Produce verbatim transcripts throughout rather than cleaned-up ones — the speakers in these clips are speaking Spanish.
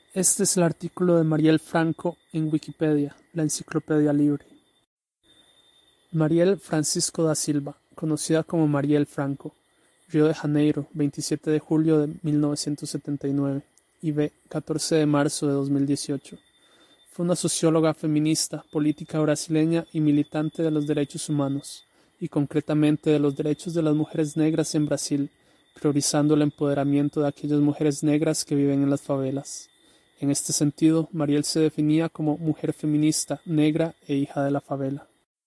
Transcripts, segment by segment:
Este es el artículo de Marielle Franco en Wikipedia, la enciclopedia libre. Marielle Francisco da Silva, conocida como Marielle Franco, Río de Janeiro, veintisiete de julio de mil novecientos setenta y nueve, y B, catorce de marzo de dos mil dieciocho. Fue una socióloga feminista, política brasileña y militante de los derechos humanos, y concretamente de los derechos de las mujeres negras en Brasil, priorizando el empoderamiento de aquellas mujeres negras que viven en las favelas. En este sentido, Marielle se definía como mujer feminista, negra e hija de la favela.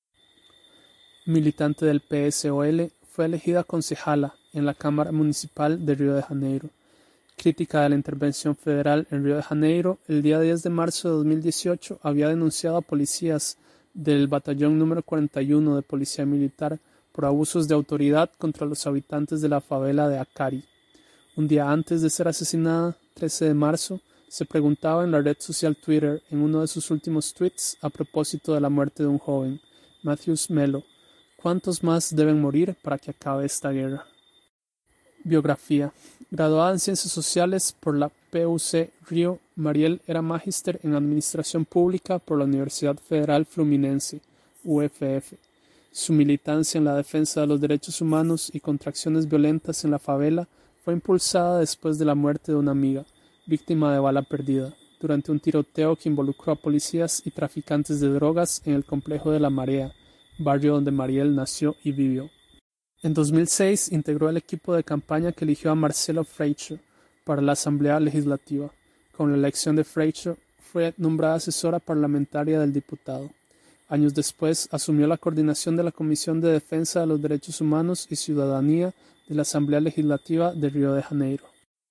Militante del P S O L, fue elegida concejala en la Cámara Municipal de Río de Janeiro. Crítica de la intervención federal en Río de Janeiro, el día diez de marzo de dos mil dieciocho había denunciado a policías del batallón número cuarenta y uno de Policía Militar por abusos de autoridad contra los habitantes de la favela de Acari. Un día antes de ser asesinada, trece de marzo, se preguntaba en la red social Twitter en uno de sus últimos tweets a propósito de la muerte de un joven, Matthews Melo, ¿cuántos más deben morir para que acabe esta guerra? Biografía. Graduada en Ciencias Sociales por la P U C Río, Marielle era magíster en Administración Pública por la Universidad Federal Fluminense, U F F. Su militancia en la defensa de los derechos humanos y contra acciones violentas en la favela fue impulsada después de la muerte de una amiga, víctima de bala perdida, durante un tiroteo que involucró a policías y traficantes de drogas en el complejo de La Marea, barrio donde Marielle nació y vivió. En dos mil seis integró el equipo de campaña que eligió a Marcelo Freixo para la Asamblea Legislativa. Con la elección de Freixo fue nombrada asesora parlamentaria del diputado. Años después asumió la coordinación de la Comisión de Defensa de los Derechos Humanos y Ciudadanía de la Asamblea Legislativa de Río de Janeiro.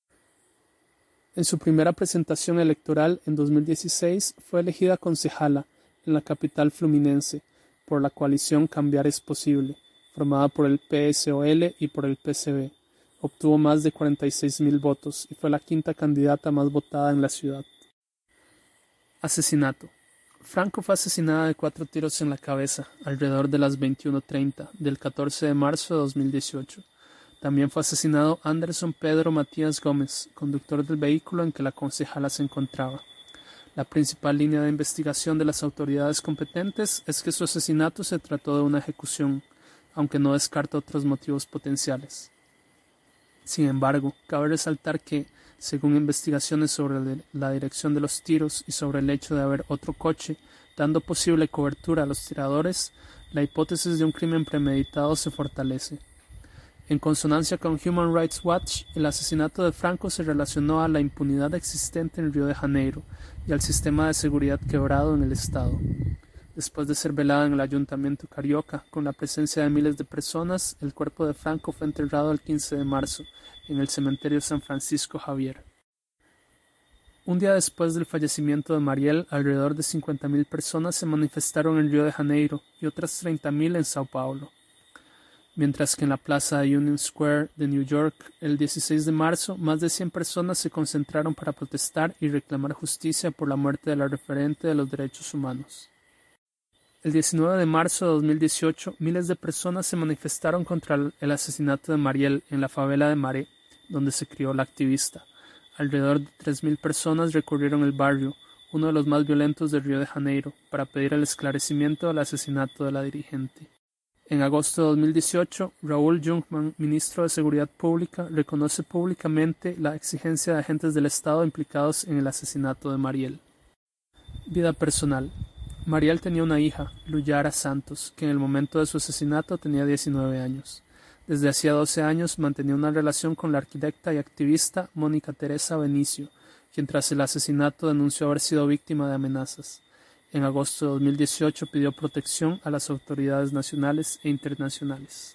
En su primera presentación electoral en dos mil dieciséis fue elegida concejala en la capital fluminense por la coalición Cambiar es Posible, formada por el P S O L y por el P C B. Obtuvo más de cuarenta y seis mil votos y fue la quinta candidata más votada en la ciudad. Asesinato. Franco fue asesinada de cuatro tiros en la cabeza, alrededor de las veintiuno treinta del catorce de marzo de dos mil dieciocho. También fue asesinado Anderson Pedro Matías Gómez, conductor del vehículo en que la concejala se encontraba. La principal línea de investigación de las autoridades competentes es que su asesinato se trató de una ejecución, aunque no descarta otros motivos potenciales. Sin embargo, cabe resaltar que, según investigaciones sobre la dirección de los tiros y sobre el hecho de haber otro coche, dando posible cobertura a los tiradores, la hipótesis de un crimen premeditado se fortalece. En consonancia con Human Rights Watch, el asesinato de Franco se relacionó a la impunidad existente en Río de Janeiro y al sistema de seguridad quebrado en el Estado. Después de ser velada en el Ayuntamiento Carioca, con la presencia de miles de personas, el cuerpo de Franco fue enterrado el quince de marzo, en el cementerio San Francisco Javier. Un día después del fallecimiento de Marielle, alrededor de cincuenta mil personas se manifestaron en Río de Janeiro y otras treinta mil en Sao Paulo. Mientras que en la plaza de Union Square de New York, el dieciséis de marzo, más de cien personas se concentraron para protestar y reclamar justicia por la muerte de la referente de los derechos humanos. El diecinueve de marzo de dos mil dieciocho, miles de personas se manifestaron contra el asesinato de Marielle en la favela de Maré, donde se crió la activista. Alrededor de tres mil personas recurrieron el barrio, uno de los más violentos de Río de Janeiro, para pedir el esclarecimiento del asesinato de la dirigente. En agosto de dos mil dieciocho, Raúl Jungmann, ministro de Seguridad Pública, reconoce públicamente la exigencia de agentes del Estado implicados en el asesinato de Marielle. Vida personal. Marielle tenía una hija, Luyara Santos, que en el momento de su asesinato tenía diecinueve años. Desde hacía doce años mantenía una relación con la arquitecta y activista Mónica Teresa Benicio, quien tras el asesinato denunció haber sido víctima de amenazas. En agosto de dos mil dieciocho pidió protección a las autoridades nacionales e internacionales.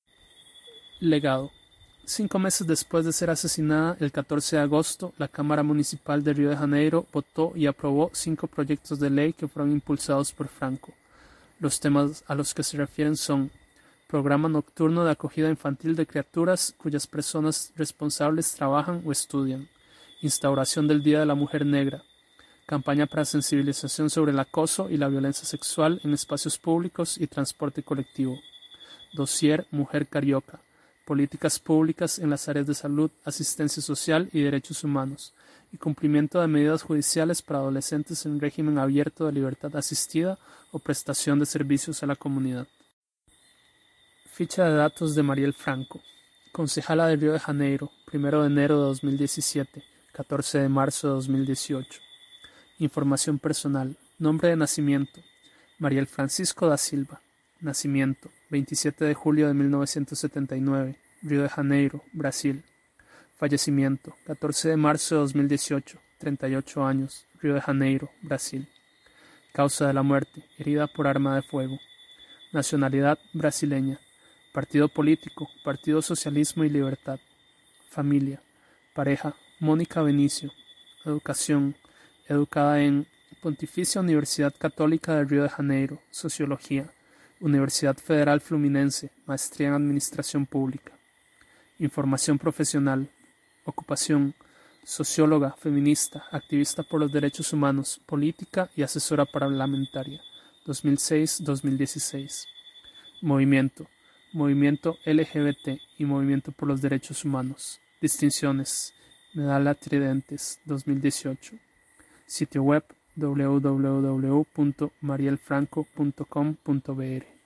Legado. Cinco meses después de ser asesinada, el catorce de agosto, la Cámara Municipal de Río de Janeiro votó y aprobó cinco proyectos de ley que fueron impulsados por Franco. Los temas a los que se refieren son: programa nocturno de acogida infantil de criaturas cuyas personas responsables trabajan o estudian, instauración del Día de la Mujer Negra, campaña para sensibilización sobre el acoso y la violencia sexual en espacios públicos y transporte colectivo, dossier Mujer Carioca, políticas públicas en las áreas de salud, asistencia social y derechos humanos, y cumplimiento de medidas judiciales para adolescentes en régimen abierto de libertad asistida o prestación de servicios a la comunidad. Ficha de datos de Mariel Franco, concejala de Río de Janeiro, primero de enero de dos mil diecisiete, catorce de marzo de dos mil dieciocho. Información personal, nombre de nacimiento, Mariel Francisco da Silva, nacimiento, veintisiete de julio de mil novecientos setenta y nueve, Río de Janeiro, Brasil. Fallecimiento, catorce de marzo de dos mil dieciocho, treinta y ocho años, Río de Janeiro, Brasil. Causa de la muerte, herida por arma de fuego. Nacionalidad, brasileña. Partido político, Partido Socialismo y Libertad. Familia, pareja, Mónica Benicio. Educación, educada en Pontificia Universidad Católica de Río de Janeiro, Sociología. Universidad Federal Fluminense, Maestría en Administración Pública. Información profesional. Ocupación, socióloga, feminista, activista por los derechos humanos, política y asesora parlamentaria, dos mil seis a dos mil dieciséis. Movimiento, Movimiento L G B T y Movimiento por los Derechos Humanos. Distinciones, Medalla Tridentes, dos mil dieciocho. Sitio web, w w w punto marielfranco punto com punto b r.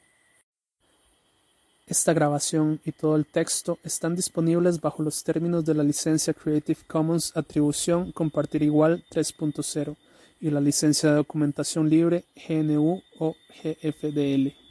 Esta grabación y todo el texto están disponibles bajo los términos de la licencia Creative Commons Atribución Compartir Igual tres punto cero y la licencia de documentación libre G N U o G F D L.